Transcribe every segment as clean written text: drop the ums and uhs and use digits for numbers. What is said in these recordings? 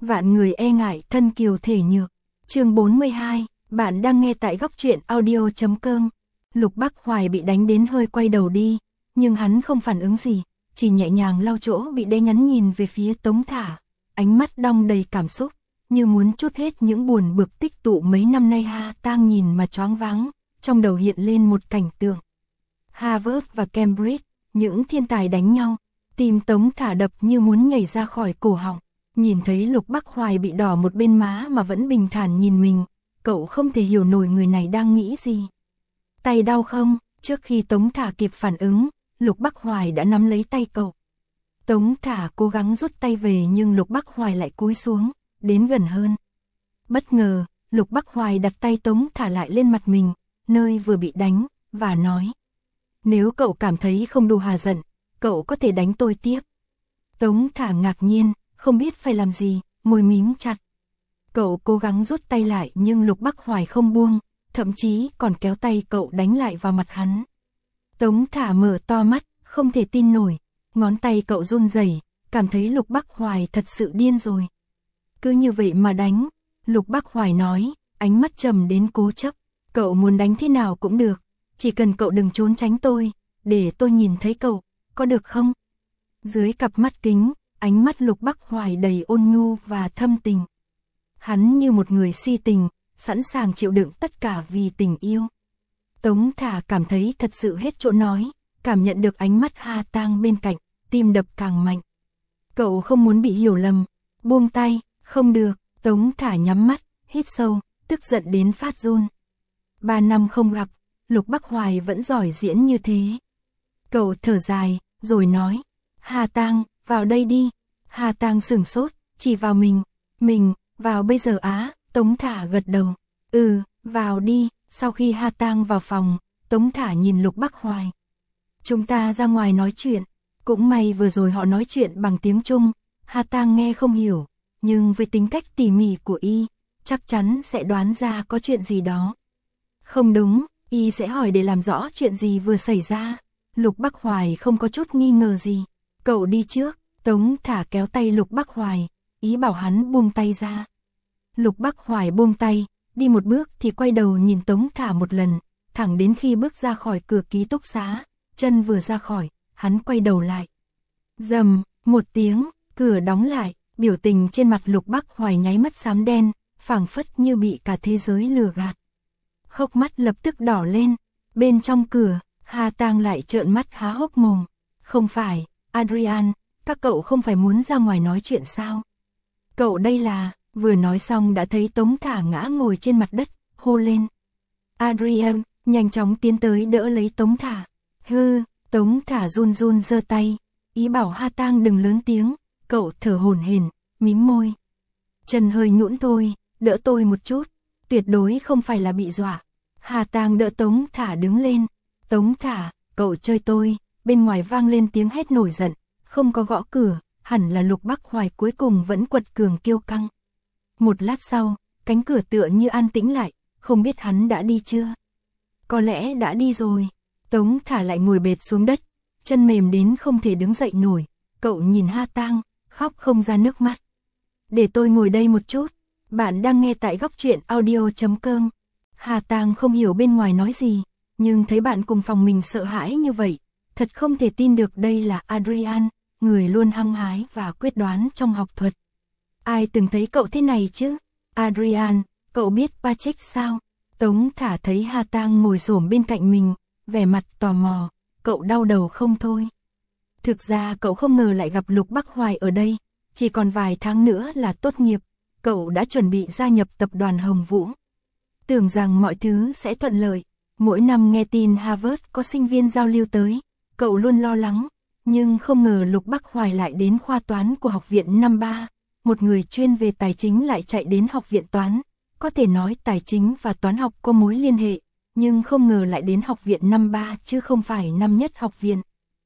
vạn người e ngại thân kiều thể nhược. Chương 42, bạn đang nghe tại góc truyện audio.com. Lục Bắc Hoài bị đánh đến hơi quay đầu đi, nhưng hắn không phản ứng gì, chỉ nhẹ nhàng lau chỗ bị đè ngắn nhìn về phía Tống Thả, ánh mắt đong đầy cảm xúc, như muốn trút hết những buồn bực tích tụ mấy năm nay. Ha Tang nhìn mà choáng váng, trong đầu hiện lên một cảnh tượng. Harvard và Cambridge, những thiên tài đánh nhau, tim Tống Thả đập như muốn nhảy ra khỏi cổ họng. Nhìn thấy Lục Bắc Hoài bị đỏ một bên má mà vẫn bình thản nhìn mình, cậu không thể hiểu nổi người này đang nghĩ gì. Tay đau không? Trước khi Tống Thả kịp phản ứng, Lục Bắc Hoài đã nắm lấy tay cậu. Tống Thả cố gắng rút tay về nhưng Lục Bắc Hoài lại cúi xuống, đến gần hơn. Bất ngờ, Lục Bắc Hoài đặt tay Tống Thả lại lên mặt mình, nơi vừa bị đánh, và nói: nếu cậu cảm thấy không đủ hà giận, cậu có thể đánh tôi tiếp. Tống Thả ngạc nhiên, không biết phải làm gì, môi mím chặt. Cậu cố gắng rút tay lại nhưng Lục Bắc Hoài không buông, thậm chí còn kéo tay cậu đánh lại vào mặt hắn. Tống Thả mở to mắt, không thể tin nổi, ngón tay cậu run rẩy, cảm thấy Lục Bắc Hoài thật sự điên rồi. Cứ như vậy mà đánh, Lục Bắc Hoài nói, ánh mắt trầm đến cố chấp. Cậu muốn đánh thế nào cũng được, chỉ cần cậu đừng trốn tránh tôi, để tôi nhìn thấy cậu, có được không? Dưới cặp mắt kính, ánh mắt Lục Bắc Hoài đầy ôn nhu và thâm tình. Hắn như một người si tình, sẵn sàng chịu đựng tất cả vì tình yêu. Tống Thả cảm thấy thật sự hết chỗ nói, cảm nhận được ánh mắt Ha Tang bên cạnh, tim đập càng mạnh. Cậu không muốn bị hiểu lầm, buông tay, không được. Tống Thả nhắm mắt, hít sâu, tức giận đến phát run. 3 năm không gặp, Lục Bắc Hoài vẫn giỏi diễn như thế. Cậu thở dài, rồi nói: Ha Tang, vào đây đi. Ha Tang sửng sốt, chỉ vào mình, vào bây giờ á? Tống Thả gật đầu, vào đi. Sau khi Ha Tang vào phòng, Tống Thả nhìn Lục Bắc Hoài. Chúng ta ra ngoài nói chuyện. Cũng may vừa rồi họ nói chuyện bằng tiếng Trung, Ha Tang nghe không hiểu, nhưng với tính cách tỉ mỉ của y, chắc chắn sẽ đoán ra có chuyện gì đó. Không đúng, y sẽ hỏi để làm rõ chuyện gì vừa xảy ra. Lục Bắc Hoài không có chút nghi ngờ gì. Cậu đi trước. Tống Thả kéo tay Lục Bắc Hoài, ý bảo hắn buông tay ra. Lục Bắc Hoài buông tay, đi một bước thì quay đầu nhìn Tống Thả một lần, thẳng đến khi bước ra khỏi cửa ký túc xá, chân vừa ra khỏi, hắn quay đầu lại. Rầm, một tiếng, cửa đóng lại, biểu tình trên mặt Lục Bắc Hoài nháy mắt xám đen, phảng phất như bị cả thế giới lừa gạt. Hốc mắt lập tức đỏ lên, bên trong cửa, Ha Tang lại trợn mắt há hốc mồm. Không phải, Adrian, các cậu không phải muốn ra ngoài nói chuyện sao? Cậu đây là... Vừa nói xong đã thấy Tống Thả ngã ngồi trên mặt đất, hô lên. Adrian, nhanh chóng tiến tới đỡ lấy Tống Thả. Tống Thả run run giơ tay, ý bảo Ha Tang đừng lớn tiếng. Cậu thở hổn hển, mím môi. Chân hơi nhũn thôi, đỡ tôi một chút, tuyệt đối không phải là bị dọa. Ha Tang đỡ Tống Thả đứng lên. Tống Thả, cậu chơi tôi. Bên ngoài vang lên tiếng hét nổi giận, không có gõ cửa, hẳn là Lục Bắc Hoài cuối cùng vẫn quật cường kiêu căng. Một lát sau, cánh cửa tựa như an tĩnh lại, không biết hắn đã đi chưa? Có lẽ đã đi rồi. Tống Thả lại ngồi bệt xuống đất, chân mềm đến không thể đứng dậy nổi. Cậu nhìn Ha Tang, khóc không ra nước mắt. Để tôi ngồi đây một chút. Bạn đang nghe tại góc truyện audio.com. Ha Tang không hiểu bên ngoài nói gì, nhưng thấy bạn cùng phòng mình sợ hãi như vậy, thật không thể tin được đây là Adrian, người luôn hăng hái và quyết đoán trong học thuật. Ai từng thấy cậu thế này chứ? Adrian, cậu biết Patrick sao? Tống Thả thấy Ha Tang ngồi xổm bên cạnh mình, vẻ mặt tò mò, cậu đau đầu không thôi. Thực ra cậu không ngờ lại gặp Lục Bắc Hoài ở đây, chỉ còn vài tháng nữa là tốt nghiệp, cậu đã chuẩn bị gia nhập tập đoàn Hồng Vũ. Tưởng rằng mọi thứ sẽ thuận lợi, mỗi năm nghe tin Harvard có sinh viên giao lưu tới, cậu luôn lo lắng, nhưng không ngờ Lục Bắc Hoài lại đến khoa toán của học viện năm 3. Một người chuyên về tài chính lại chạy đến học viện toán, có thể nói tài chính và toán học có mối liên hệ, nhưng không ngờ lại đến học viện năm 3 chứ không phải năm nhất học viện.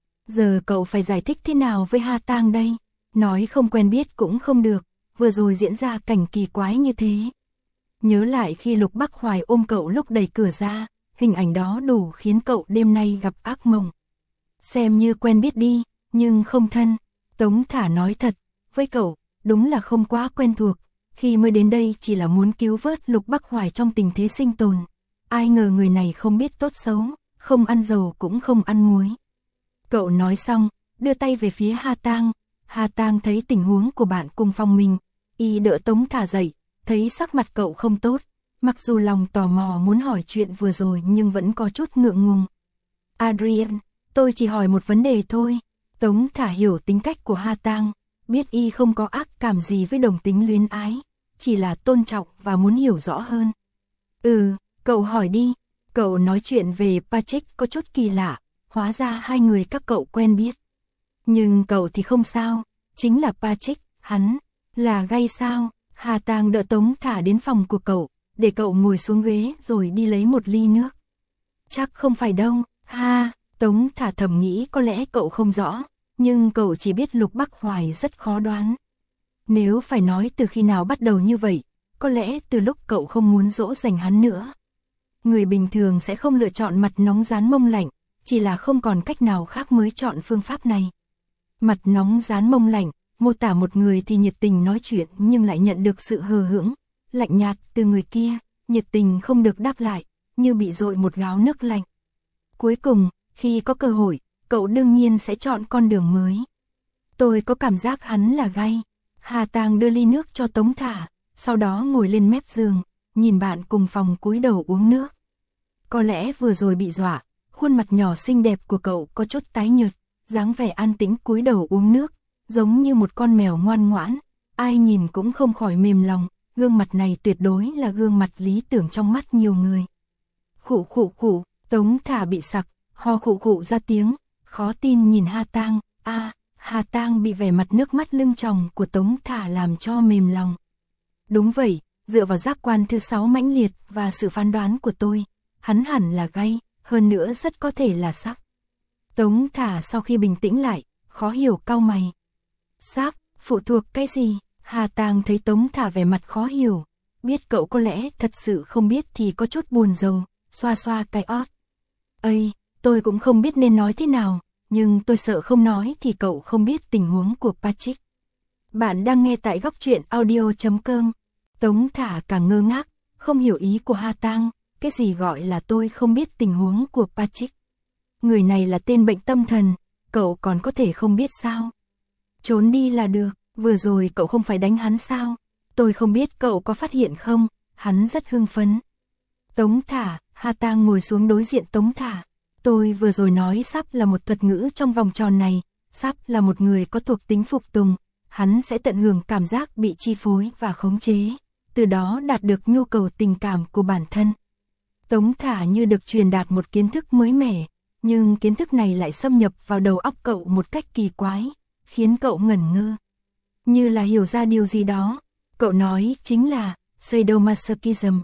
Giờ cậu phải giải thích thế nào với Ha Tang đây? Nói không quen biết cũng không được, vừa rồi diễn ra cảnh kỳ quái như thế. Nhớ lại khi Lục Bắc Hoài ôm cậu lúc đẩy cửa ra, hình ảnh đó đủ khiến cậu đêm nay gặp ác mộng. Xem như quen biết đi, nhưng không thân. Tống Thả nói thật, với cậu, đúng là không quá quen thuộc, khi mới đến đây chỉ là muốn cứu vớt Lục Bắc Hoài trong tình thế sinh tồn. Ai ngờ người này không biết tốt xấu, không ăn dầu cũng không ăn muối. Cậu nói xong, đưa tay về phía Ha Tang. Ha Tang thấy tình huống của bạn cùng phòng mình, y đỡ Tống Thả dậy, thấy sắc mặt cậu không tốt, mặc dù lòng tò mò muốn hỏi chuyện vừa rồi nhưng vẫn có chút ngượng ngùng. Adrian, tôi chỉ hỏi một vấn đề thôi. Tống Thả hiểu tính cách của Ha Tang, biết y không có ác cảm gì với đồng tính luyến ái, chỉ là tôn trọng và muốn hiểu rõ hơn. Cậu hỏi đi. Cậu nói chuyện về Patrick có chút kỳ lạ, hóa ra hai người các cậu quen biết. Nhưng cậu thì không sao, chính là Patrick, hắn là gay sao? Ha Tang đỡ Tống Thả đến phòng của cậu, để cậu ngồi xuống ghế rồi đi lấy một ly nước. Chắc không phải đâu, Tống Thả thầm nghĩ có lẽ cậu không rõ, nhưng cậu chỉ biết Lục Bắc Hoài rất khó đoán. Nếu phải nói từ khi nào bắt đầu như vậy, có lẽ từ lúc cậu không muốn dỗ dành hắn nữa. Người bình thường sẽ không lựa chọn mặt nóng rán mông lạnh, chỉ là không còn cách nào khác mới chọn phương pháp này. Mặt nóng rán mông lạnh, mô tả một người thì nhiệt tình nói chuyện nhưng lại nhận được sự hờ hững, lạnh nhạt từ người kia, nhiệt tình không được đáp lại, như bị dội một gáo nước lạnh. Cuối cùng, khi có cơ hội, cậu đương nhiên sẽ chọn con đường mới. Tôi có cảm giác hắn là gay. Ha Tang đưa ly nước cho Tống Thả, sau đó ngồi lên mép giường, nhìn bạn cùng phòng cúi đầu uống nước. Có lẽ vừa rồi bị dọa, khuôn mặt nhỏ xinh đẹp của cậu có chút tái nhợt, dáng vẻ an tĩnh cúi đầu uống nước, giống như một con mèo ngoan ngoãn, ai nhìn cũng không khỏi mềm lòng, gương mặt này tuyệt đối là gương mặt lý tưởng trong mắt nhiều người. Khụ khụ khụ, Tống Thả bị sặc, ho khụ khụ ra tiếng, khó tin nhìn Ha Tang. Ha Tang bị vẻ mặt nước mắt lưng tròng của Tống Thả làm cho mềm lòng. Đúng vậy, dựa vào giác quan thứ 6 mãnh liệt và sự phán đoán của tôi, hắn hẳn là gay, hơn nữa rất có thể là sắc. Tống Thả sau khi bình tĩnh lại, khó hiểu cau mày. Sắc, phụ thuộc cái gì? Ha Tang thấy Tống Thả vẻ mặt khó hiểu, biết cậu có lẽ thật sự không biết thì có chút buồn rầu, xoa xoa cái ót. Ây, tôi cũng không biết nên nói thế nào, nhưng tôi sợ không nói thì cậu không biết tình huống của Patrick. Bạn đang nghe tại góc truyện audio.com. Tống Thả càng ngơ ngác, không hiểu ý của Ha Tang, cái gì gọi là tôi không biết tình huống của Patrick. Người này là tên bệnh tâm thần, cậu còn có thể không biết sao? Trốn đi là được, vừa rồi cậu không phải đánh hắn sao? Tôi không biết cậu có phát hiện không, hắn rất hưng phấn. Tống Thả, Ha Tang ngồi xuống đối diện Tống Thả. Tôi vừa rồi nói sắp là một thuật ngữ trong vòng tròn này, sắp là một người có thuộc tính phục tùng, hắn sẽ tận hưởng cảm giác bị chi phối và khống chế, từ đó đạt được nhu cầu tình cảm của bản thân. Tống Thả như được truyền đạt một kiến thức mới mẻ, nhưng kiến thức này lại xâm nhập vào đầu óc cậu một cách kỳ quái, khiến cậu ngẩn ngơ. Như là hiểu ra điều gì đó, cậu nói chính là sadomasochism.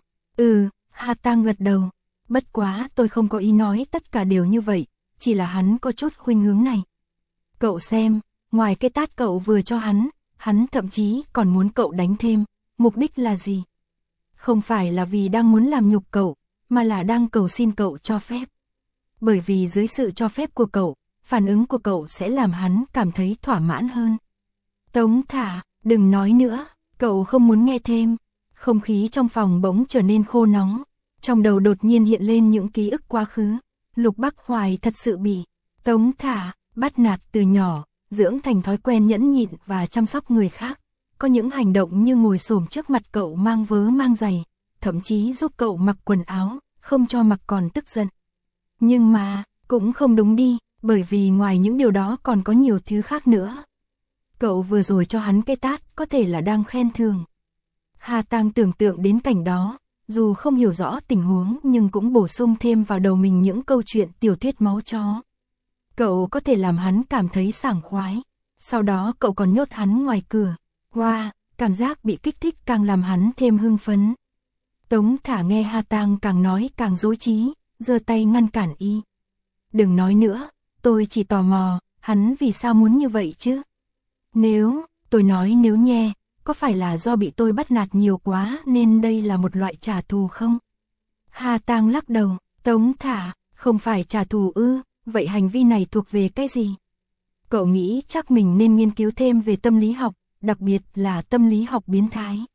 Ha Tang gật đầu. Bất quá tôi không có ý nói tất cả đều như vậy, chỉ là hắn có chút khuynh hướng này. Cậu xem, ngoài cái tát cậu vừa cho hắn thậm chí còn muốn cậu đánh thêm, mục đích là gì? Không phải là vì đang muốn làm nhục cậu, mà là đang cầu xin cậu cho phép. Bởi vì dưới sự cho phép của cậu, phản ứng của cậu sẽ làm hắn cảm thấy thỏa mãn hơn. Tống Thả, đừng nói nữa, cậu không muốn nghe thêm. Không khí trong phòng bỗng trở nên khô nóng. Trong đầu đột nhiên hiện lên những ký ức quá khứ. Lục Bắc Hoài thật sự bị Tống Thả bắt nạt từ nhỏ, dưỡng thành thói quen nhẫn nhịn và chăm sóc người khác. Có những hành động như ngồi xổm trước mặt cậu mang vớ mang giày, thậm chí giúp cậu mặc quần áo, không cho mặc còn tức giận. Nhưng mà, cũng không đúng đi, bởi vì ngoài những điều đó còn có nhiều thứ khác nữa. Cậu vừa rồi cho hắn cái tát có thể là đang khen thường. Ha Tang tưởng tượng đến cảnh đó. Dù không hiểu rõ tình huống nhưng cũng bổ sung thêm vào đầu mình những câu chuyện tiểu thuyết máu chó. Cậu có thể làm hắn cảm thấy sảng khoái. Sau đó cậu còn nhốt hắn ngoài cửa. Wow, cảm giác bị kích thích càng làm hắn thêm hưng phấn. Tống Thả nghe Ha Tang càng nói càng rối trí, giơ tay ngăn cản y. Đừng nói nữa, tôi chỉ tò mò, hắn vì sao muốn như vậy chứ? Tôi nói nếu nhé. Có phải là do bị tôi bắt nạt nhiều quá nên đây là một loại trả thù không? Ha Tang lắc đầu. Tống Thả, không phải trả thù ư, vậy hành vi này thuộc về cái gì? Cậu nghĩ chắc mình nên nghiên cứu thêm về tâm lý học, đặc biệt là tâm lý học biến thái.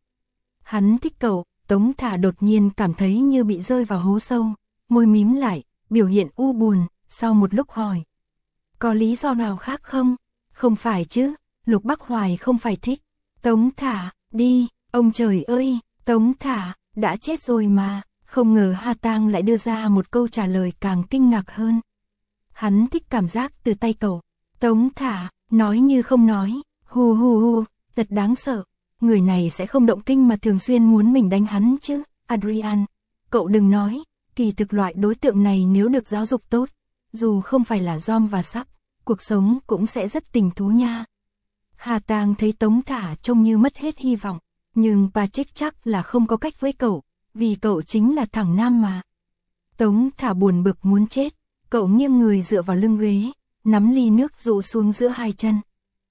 Hắn thích cậu. Tống Thả đột nhiên cảm thấy như bị rơi vào hố sâu, môi mím lại, biểu hiện u buồn, sau một lúc hỏi. Có lý do nào khác không? Không phải chứ, Lục Bắc Hoài không phải thích. Tống Thả, đi, ông trời ơi, Tống Thả, đã chết rồi mà. Không ngờ Ha Tang lại đưa ra một câu trả lời càng kinh ngạc hơn. Hắn thích cảm giác từ tay cậu. Tống Thả, nói như không nói, hù hù hù, thật đáng sợ. Người này sẽ không động kinh mà thường xuyên muốn mình đánh hắn chứ. Adrian, cậu đừng nói, kỳ thực loại đối tượng này nếu được giáo dục tốt, dù không phải là Dom và Sắc, cuộc sống cũng sẽ rất tình thú nha. Hà Tang thấy Tống Thả trông như mất hết hy vọng, nhưng Patrick chắc là không có cách với cậu, vì cậu chính là thằng nam mà. Tống Thả buồn bực muốn chết, cậu nghiêng người dựa vào lưng ghế, nắm ly nước dụ xuống giữa hai chân.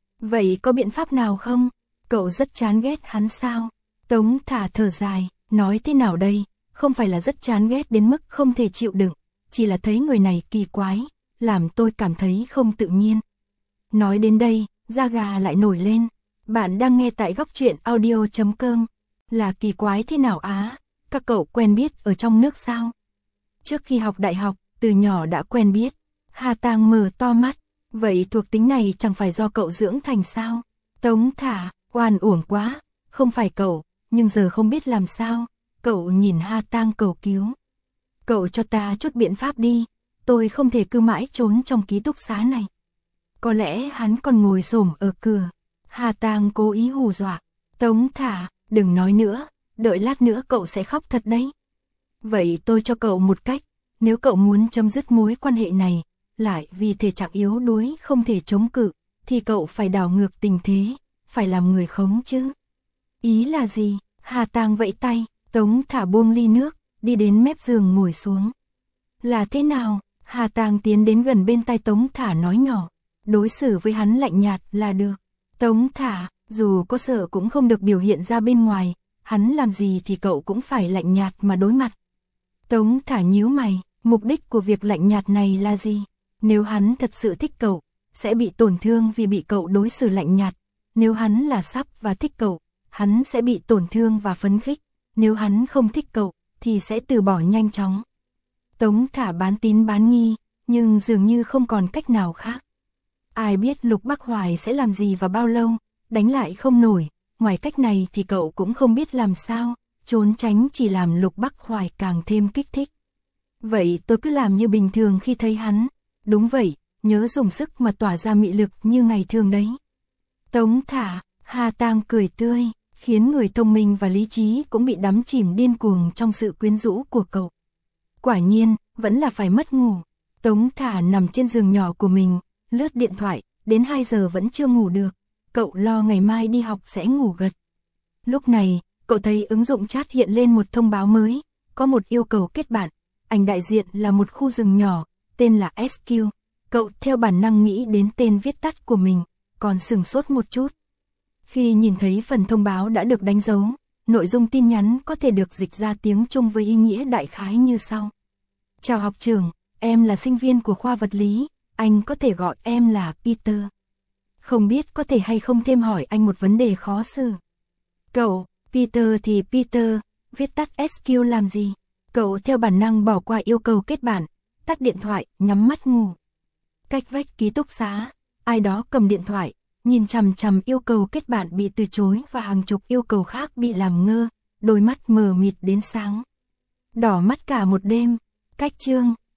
Vậy có biện pháp nào không? Cậu rất chán ghét hắn sao? Tống Thả thở dài, nói thế nào đây? Không phải là rất chán ghét đến mức không thể chịu đựng, chỉ là thấy người này kỳ quái, làm tôi cảm thấy không tự nhiên. Nói đến đây, da gà lại nổi lên. Bạn đang nghe tại góc truyện audio.com. Là kỳ quái thế nào á? Các cậu quen biết ở trong nước sao? Trước khi học đại học, từ nhỏ đã quen biết. Hà Tang mở to mắt. Vậy thuộc tính này chẳng phải do cậu dưỡng thành sao? Tống Thả, oan uổng quá. Không phải cậu, nhưng giờ không biết làm sao. Cậu nhìn Ha Tang cầu cứu. Cậu cho ta chút biện pháp đi. Tôi không thể cứ mãi trốn trong ký túc xá này. Có lẽ hắn còn ngồi xổm ở cửa. Ha Tang cố ý hù dọa. Tống Thả, đừng nói nữa. Đợi lát nữa cậu sẽ khóc thật đấy. Vậy tôi cho cậu một cách. Nếu cậu muốn chấm dứt mối quan hệ này, lại vì thể trạng yếu đuối không thể chống cự, thì cậu phải đảo ngược tình thế, phải làm người khống chứ. Ý là gì? Hà Tang vẫy tay, Tống Thả buông ly nước, đi đến mép giường ngồi xuống. Là thế nào? Hà Tang tiến đến gần bên tai Tống Thả nói nhỏ, đối xử với hắn lạnh nhạt là được. Tống Thả, dù có sợ cũng không được biểu hiện ra bên ngoài, hắn làm gì thì cậu cũng phải lạnh nhạt mà đối mặt. Tống Thả nhíu mày, mục đích của việc lạnh nhạt này là gì? Nếu hắn thật sự thích cậu, sẽ bị tổn thương vì bị cậu đối xử lạnh nhạt. Nếu hắn là Sắp và thích cậu, hắn sẽ bị tổn thương và phấn khích. Nếu hắn không thích cậu, thì sẽ từ bỏ nhanh chóng. Tống Thả bán tín bán nghi, nhưng dường như không còn cách nào khác. Ai biết Lục Bắc Hoài sẽ làm gì và bao lâu, đánh lại không nổi. Ngoài cách này thì cậu cũng không biết làm sao, trốn tránh chỉ làm Lục Bắc Hoài càng thêm kích thích. Vậy tôi cứ làm như bình thường khi thấy hắn. Đúng vậy, nhớ dùng sức mà tỏa ra mị lực như ngày thường đấy. Tống Thả, Hà Tang cười tươi, khiến người thông minh và lý trí cũng bị đắm chìm điên cuồng trong sự quyến rũ của cậu. Quả nhiên, vẫn là phải mất ngủ. Tống Thả nằm trên giường nhỏ của mình, lướt điện thoại, đến 2 giờ vẫn chưa ngủ được. Cậu lo ngày mai đi học sẽ ngủ gật. Lúc này, cậu thấy ứng dụng chat hiện lên một thông báo mới, có một yêu cầu kết bạn. Ảnh đại diện là một khu rừng nhỏ, tên là SQ. Cậu theo bản năng nghĩ đến tên viết tắt của mình, còn sửng sốt một chút. Khi nhìn thấy phần thông báo đã được đánh dấu, nội dung tin nhắn có thể được dịch ra tiếng Trung với ý nghĩa đại khái như sau. Chào học trưởng, em là sinh viên của khoa vật lý, anh có thể gọi em là Peter. Không biết có thể hay không thêm hỏi anh một vấn đề khó xử. Cậu, Peter thì Peter, viết tắt SQ làm gì? Cậu theo bản năng bỏ qua yêu cầu kết bạn, tắt điện thoại, nhắm mắt ngủ. Cách vách ký túc xá, ai đó cầm điện thoại, nhìn chằm chằm yêu cầu kết bạn bị từ chối và hàng chục yêu cầu khác bị làm ngơ, đôi mắt mờ mịt đến sáng. Đỏ mắt cả một đêm, cách chương.